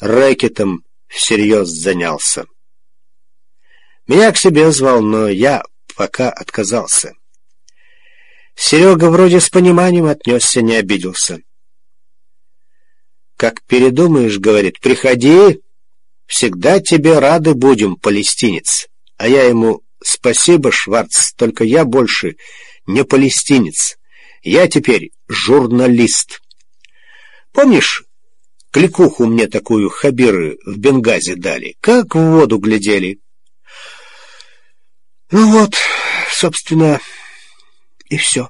рэкетом всерьез занялся. Меня к себе звал, но я пока отказался. Серега вроде с пониманием отнесся, не обиделся. «Как передумаешь, — говорит, — приходи, всегда тебе рады будем, палестинец». А я ему: «Спасибо, Шварц, только я больше не палестинец, я теперь журналист». Помнишь, кликуху мне такую хабиры в Бенгази дали, как в воду глядели? Ну вот, собственно, и все.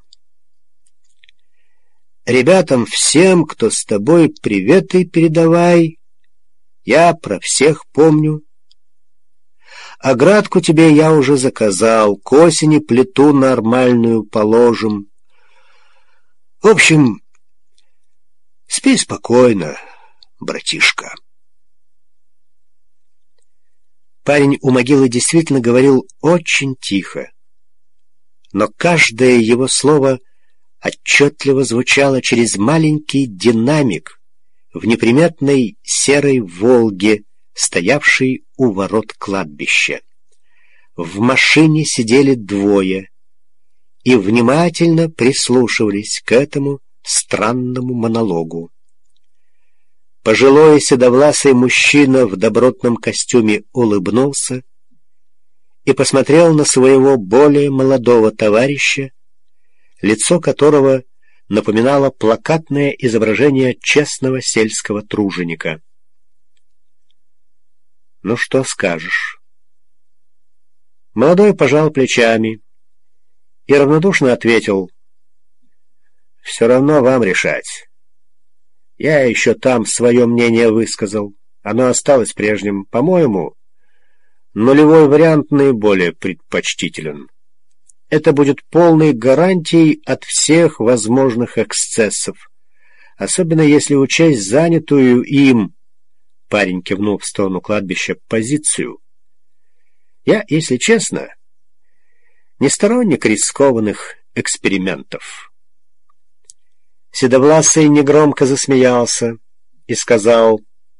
Ребятам всем, кто с тобой, приветы передавай. Я про всех помню. Оградку тебе я уже заказал, к осени плиту нормальную положим. В общем, спи спокойно, братишка. Парень у могилы действительно говорил очень тихо, но каждое его слово отчетливо звучало через маленький динамик в неприметной серой «Волге», стоявшей у ворот кладбища. В машине сидели двое и внимательно прислушивались к этому странному монологу. Пожилой седовласый мужчина в добротном костюме улыбнулся и посмотрел на своего более молодого товарища, лицо которого напоминало плакатное изображение честного сельского труженика. «Ну что скажешь?» Молодой пожал плечами и равнодушно ответил: «Все равно вам решать. Я еще там свое мнение высказал. Оно осталось прежним. По-моему, нулевой вариант наиболее предпочтителен. Это будет полной гарантией от всех возможных эксцессов, особенно если учесть занятую им, — парень кивнул в сторону кладбища, — позицию. Я, если честно, не сторонник рискованных экспериментов». Седовласый негромко засмеялся и сказал: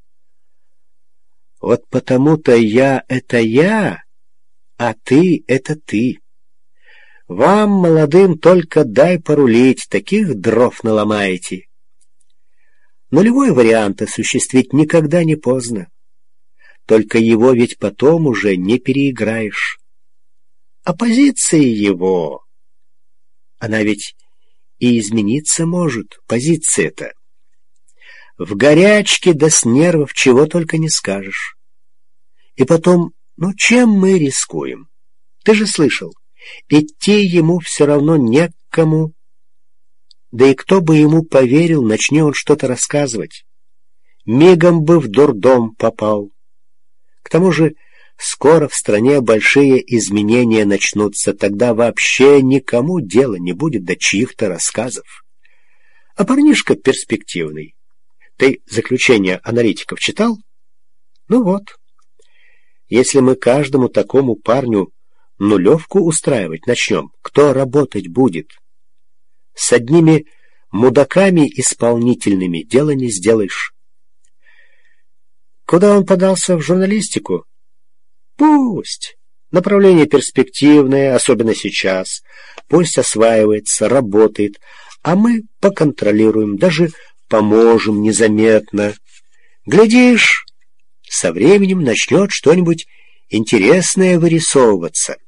«Вот потому-то я — это я, а ты — это ты. Вам, молодым, только дай порулить, таких дров наломаете. Нулевой вариант осуществить никогда не поздно. Только его ведь потом уже не переиграешь. А позиция его, она ведь и измениться может, позиция-то. В горячке да с нервов чего только не скажешь. И потом, ну чем мы рискуем? Ты же слышал, идти ему все равно не к кому. Да и кто бы ему поверил, начни он что-то рассказывать. Мигом бы в дурдом попал. К тому же скоро в стране большие изменения начнутся, тогда вообще никому дела не будет до чьих-то рассказов. А парнишка перспективный. Ты заключение аналитиков читал? Ну вот. Если мы каждому такому парню нулевку устраивать начнем, кто работать будет? С одними мудаками исполнительными дело не сделаешь. Куда он подался? В журналистику? Пусть. Направление перспективное, особенно сейчас. Пусть осваивается, работает, а мы поконтролируем, даже поможем незаметно. Глядишь, со временем начнет что-нибудь интересное вырисовываться.